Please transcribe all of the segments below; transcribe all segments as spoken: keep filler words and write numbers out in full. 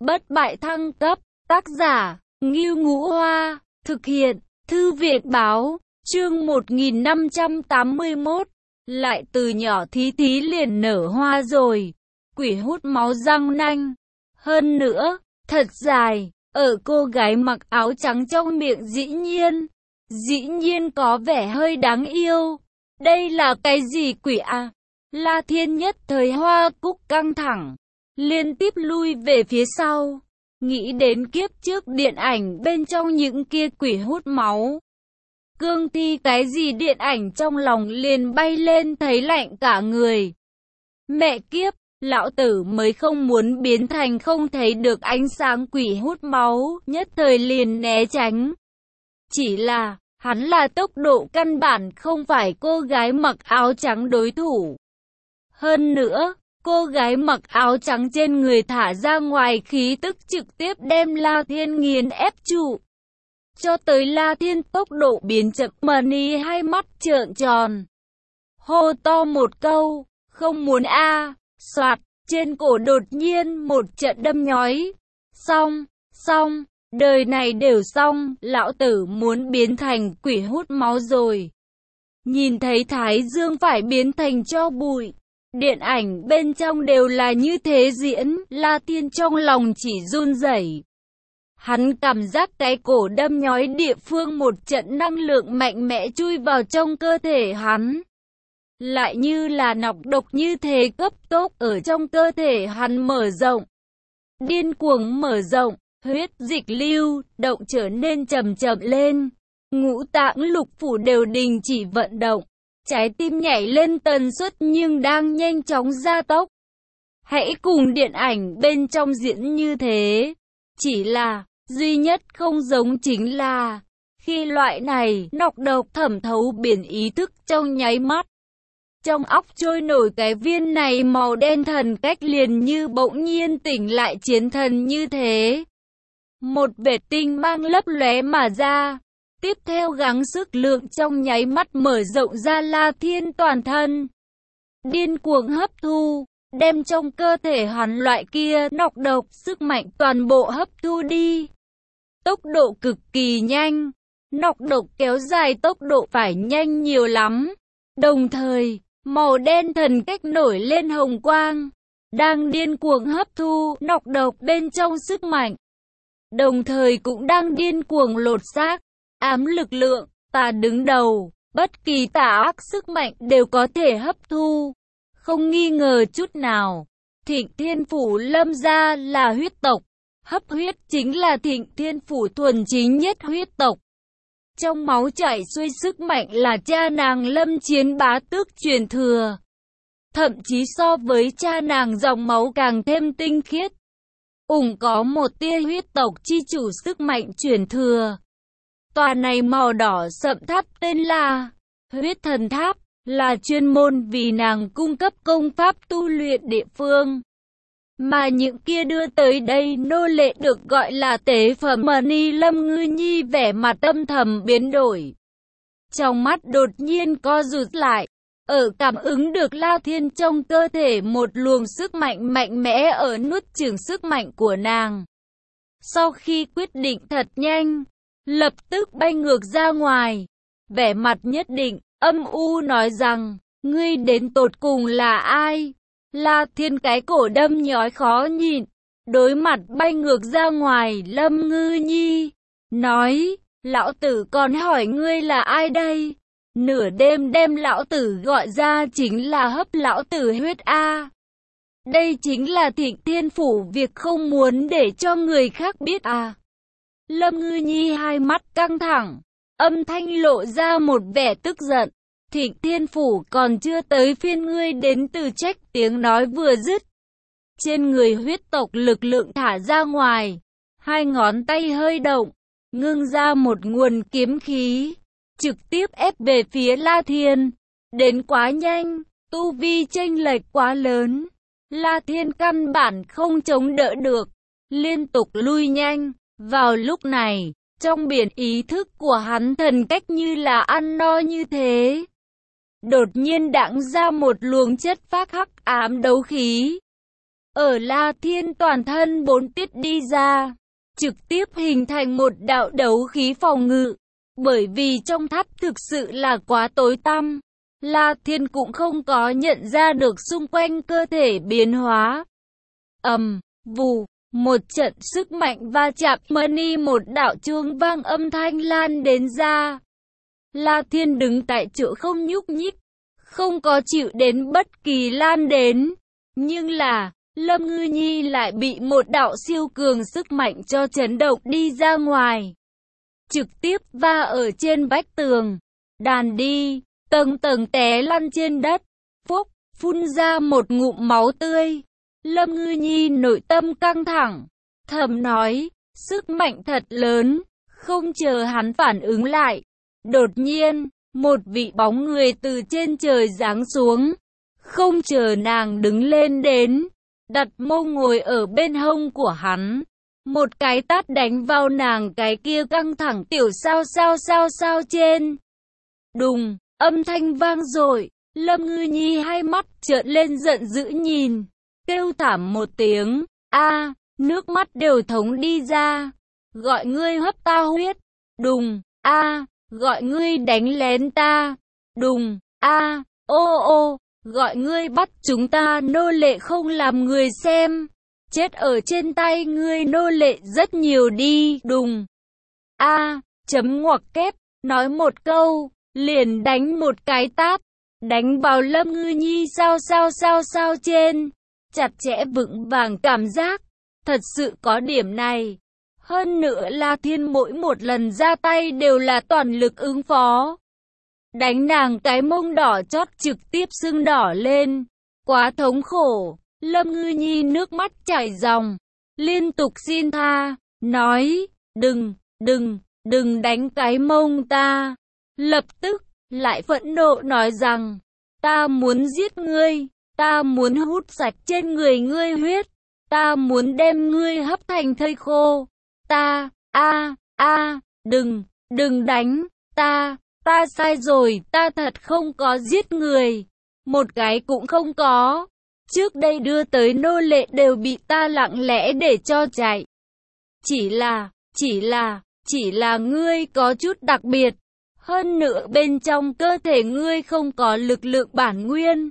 Bất bại thăng cấp, tác giả, Ngưu Ngũ Hoa, thực hiện, Thư viện báo, chương một nghìn năm trăm tám mươi mốt, lại từ nhỏ Thí Thí liền nở hoa rồi, quỷ hút máu răng nanh, hơn nữa, thật dài, ở cô gái mặc áo trắng trong miệng dĩ nhiên, dĩ nhiên có vẻ hơi đáng yêu, đây là cái gì quỷ à? La Thiên nhất thời hoa cúc căng thẳng, liên tiếp lui về phía sau, nghĩ đến kiếp trước điện ảnh bên trong những kia quỷ hút máu. Cương thi cái gì điện ảnh trong lòng liền bay lên thấy lạnh cả người. Mẹ kiếp, lão tử mới không muốn biến thành không thấy được ánh sáng quỷ hút máu, nhất thời liền né tránh. Chỉ là, hắn là tốc độ căn bản không phải cô gái mặc áo trắng đối thủ. Hơn nữa, cô gái mặc áo trắng trên người thả ra ngoài khí tức trực tiếp đem La Thiên nghiền ép trụ. Cho tới La Thiên tốc độ biến chậm mani hai mắt trợn tròn. Hô to một câu, không muốn a à, soạt, trên cổ đột nhiên một trận đâm nhói. Xong, xong, đời này đều xong, lão tử muốn biến thành quỷ hút máu rồi. Nhìn thấy Thái Dương phải biến thành tro bụi. Điện ảnh bên trong đều là như thế diễn, La Thiên trong lòng chỉ run rẩy. Hắn cảm giác cái cổ đâm nhói địa phương một trận năng lượng mạnh mẽ chui vào trong cơ thể hắn. Lại như là nọc độc như thế cấp tốc ở trong cơ thể hắn mở rộng. Điên cuồng mở rộng, huyết dịch lưu động trở nên chậm chậm lên. Ngũ tạng lục phủ đều đình chỉ vận động. Trái tim nhảy lên tần suất nhưng đang nhanh chóng gia tốc. Hãy cùng điện ảnh bên trong diễn như thế. Chỉ là, duy nhất không giống chính là, khi loại này nọc độc thẩm thấu biển ý thức trong nháy mắt. Trong óc trôi nổi cái viên này màu đen thần cách liền như bỗng nhiên tỉnh lại chiến thần như thế. Một vệt tinh mang lấp lóe mà ra. Tiếp theo gắng sức lượng trong nháy mắt mở rộng ra La Thiên toàn thân. Điên cuồng hấp thu, đem trong cơ thể hắn loại kia nọc độc sức mạnh toàn bộ hấp thu đi. Tốc độ cực kỳ nhanh, nọc độc kéo dài tốc độ phải nhanh nhiều lắm. Đồng thời, màu đen thần cách nổi lên hồng quang, đang điên cuồng hấp thu nọc độc bên trong sức mạnh. Đồng thời cũng đang điên cuồng lột xác. Ám lực lượng, ta đứng đầu, bất kỳ tà ác sức mạnh đều có thể hấp thu. Không nghi ngờ chút nào, Thịnh Thiên Phủ Lâm gia là huyết tộc. Hấp huyết chính là Thịnh Thiên Phủ thuần chính nhất huyết tộc. Trong máu chảy xuôi sức mạnh là cha nàng Lâm Chiến bá tước truyền thừa. Thậm chí so với cha nàng dòng máu càng thêm tinh khiết. Ủng có một tia huyết tộc chi chủ sức mạnh truyền thừa. Tòa này màu đỏ sậm tháp tên là Huyết Thần Tháp, là chuyên môn vì nàng cung cấp công pháp tu luyện địa phương. Mà những kia đưa tới đây nô lệ được gọi là tế phẩm Mani Lâm Ngư Nhi vẻ mặt âm thầm biến đổi. Trong mắt đột nhiên co rụt lại, ở cảm ứng được La Thiên trong cơ thể một luồng sức mạnh mạnh mẽ ở nuốt chửng sức mạnh của nàng. Sau khi quyết định thật nhanh, lập tức bay ngược ra ngoài, vẻ mặt nhất định, âm u nói rằng, ngươi đến tột cùng là ai? La Thiên cái cổ đâm nhói khó nhịn, đối mặt bay ngược ra ngoài Lâm Ngư Nhi, nói, lão tử còn hỏi ngươi là ai đây? Nửa đêm đem lão tử gọi ra chính là hấp lão tử huyết A. Đây chính là Thịnh Thiên Phủ việc không muốn để cho người khác biết à. Lâm Ngư Nhi hai mắt căng thẳng, âm thanh lộ ra một vẻ tức giận. Thịnh Thiên Phủ còn chưa tới phiên ngươi đến từ trách, tiếng nói vừa dứt. Trên người huyết tộc lực lượng thả ra ngoài, hai ngón tay hơi động, ngưng ra một nguồn kiếm khí, trực tiếp ép về phía La Thiên. Đến quá nhanh, tu vi chênh lệch quá lớn, La Thiên căn bản không chống đỡ được, liên tục lui nhanh. Vào lúc này, trong biển ý thức của hắn thần cách như là ăn no như thế. Đột nhiên đãng ra một luồng chất phác hắc ám đấu khí. ở La Thiên toàn thân bốn tiết đi ra, trực tiếp hình thành một đạo đấu khí phòng ngự. Bởi vì trong tháp thực sự là quá tối tăm, La Thiên cũng không có nhận ra được xung quanh cơ thể biến hóa. Ầm, vù, một trận sức mạnh va chạm mani, một đạo chuông vang âm thanh lan đến ra. La Thiên đứng tại chỗ không nhúc nhích, không có chịu đến bất kỳ lan đến. Nhưng là, Lâm Ngư Nhi lại bị một đạo siêu cường sức mạnh cho chấn động đi ra ngoài. Trực tiếp va ở trên vách tường, đàn đi, tầng tầng té lăn trên đất, phốc, phun ra một ngụm máu tươi. Lâm Ngư Nhi nội tâm căng thẳng, thầm nói, sức mạnh thật lớn. Không chờ hắn phản ứng lại, đột nhiên, một vị bóng người từ trên trời giáng xuống. Không chờ nàng đứng lên đến, đặt mông ngồi ở bên hông của hắn. Một cái tát đánh vào nàng cái kia căng thẳng tiểu sao sao sao sao trên. Đùng, âm thanh vang dội, Lâm Ngư Nhi hai mắt trợn lên giận dữ nhìn, kêu thảm một tiếng, a, nước mắt đều thống đi ra. Gọi ngươi hấp ta huyết, đùng, a, gọi ngươi đánh lén ta, đùng, a, ô ô, gọi ngươi bắt chúng ta nô lệ không làm người xem. Chết ở trên tay ngươi nô lệ rất nhiều đi, đùng. A, chấm ngoặc kép, nói một câu, liền đánh một cái tát, đánh vào Lâm Ngư Nhi sao sao sao sao trên, chặt chẽ vững vàng cảm giác, thật sự có điểm này. Hơn nữa La Thiên mỗi một lần ra tay đều là toàn lực ứng phó. Đánh nàng cái mông đỏ chót trực tiếp sưng đỏ lên, quá thống khổ. Lâm Ngư Nhi nước mắt chảy ròng, liên tục xin tha, nói, đừng, đừng, đừng đánh cái mông ta. Lập tức, lại phẫn nộ nói rằng, ta muốn giết ngươi, ta muốn hút sạch trên người ngươi huyết, ta muốn đem ngươi hấp thành thây khô. Ta, a, a, đừng, đừng đánh, ta, ta sai rồi, ta thật không có giết người, một cái cũng không có. Trước đây đưa tới nô lệ đều bị ta lặng lẽ để cho chạy. Chỉ là, chỉ là, chỉ là ngươi có chút đặc biệt. Hơn nữa bên trong cơ thể ngươi không có lực lượng bản nguyên.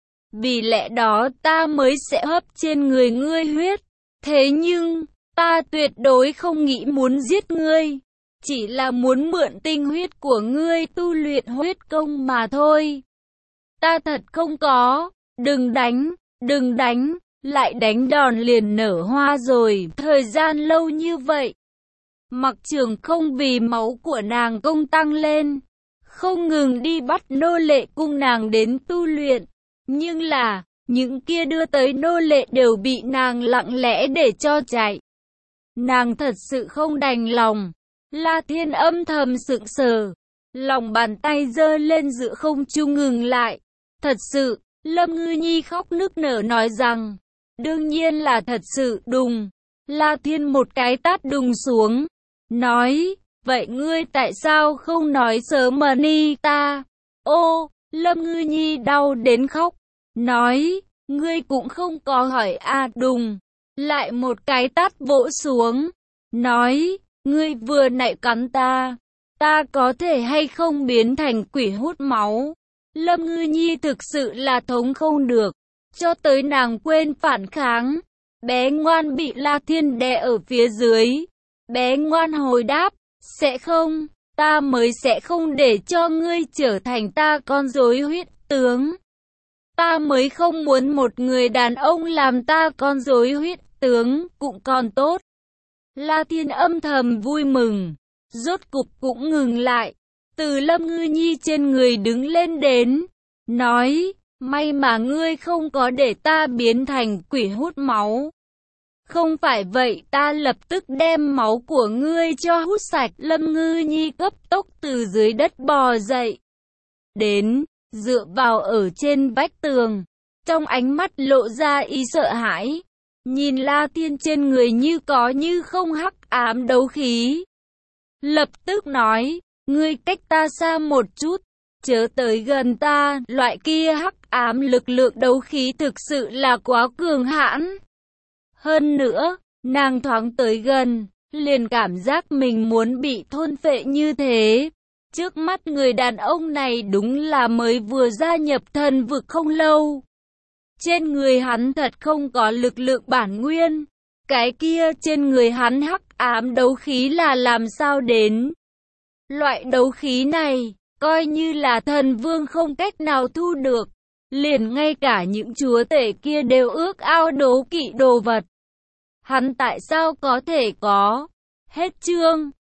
Vì lẽ đó ta mới sẽ hấp trên người ngươi huyết. Thế nhưng, ta tuyệt đối không nghĩ muốn giết ngươi. Chỉ là muốn mượn tinh huyết của ngươi tu luyện huyết công mà thôi. Ta thật không có, đừng đánh. Đừng đánh, lại đánh đòn liền nở hoa rồi, thời gian lâu như vậy. Mặc Trường không vì máu của nàng công tăng lên, không ngừng đi bắt nô lệ cung nàng đến tu luyện. Nhưng là, những kia đưa tới nô lệ đều bị nàng lặng lẽ để cho chạy. Nàng thật sự không đành lòng. La Thiên âm thầm sững sờ, lòng bàn tay giơ lên giữa không trung ngừng lại. Thật sự, Lâm Ngư Nhi khóc nức nở nói rằng, đương nhiên là thật sự, đùng. La Thiên một cái tát đùng xuống, nói, vậy ngươi tại sao không nói sớm mà ni ta? Ô, Lâm Ngư Nhi đau đến khóc, nói, ngươi cũng không có hỏi à, đùng. Lại một cái tát vỗ xuống, nói, ngươi vừa nãy cắn ta, ta có thể hay không biến thành quỷ hút máu? Lâm Ngư Nhi thực sự là thống không được, cho tới nàng quên phản kháng. Bé ngoan bị La Thiên đè ở phía dưới. Bé ngoan hồi đáp, sẽ không, ta mới sẽ không để cho ngươi trở thành ta con rối huyết tướng. Ta mới không muốn một người đàn ông làm ta con rối huyết tướng, cũng còn tốt. La Thiên âm thầm vui mừng, rốt cục cũng ngừng lại. Từ Lâm Ngư Nhi trên người đứng lên đến, nói, may mà ngươi không có để ta biến thành quỷ hút máu. Không phải vậy ta lập tức đem máu của ngươi cho hút sạch. Lâm Ngư Nhi cấp tốc từ dưới đất bò dậy. Đến, dựa vào ở trên vách tường, trong ánh mắt lộ ra ý sợ hãi. Nhìn La Thiên trên người như có như không hắc ám đấu khí. Lập tức nói, ngươi cách ta xa một chút, chớ tới gần ta, loại kia hắc ám lực lượng đấu khí thực sự là quá cường hãn. Hơn nữa, nàng thoáng tới gần, liền cảm giác mình muốn bị thôn phệ như thế. Trước mắt người đàn ông này đúng là mới vừa gia nhập thần vực không lâu. Trên người hắn thật không có lực lượng bản nguyên. Cái kia trên người hắn hắc ám đấu khí là làm sao đến? Loại đấu khí này, coi như là thần vương không cách nào thu được. Liền ngay cả những chúa tể kia đều ước ao đố kỵ đồ vật. Hắn tại sao có thể có? Hết chương.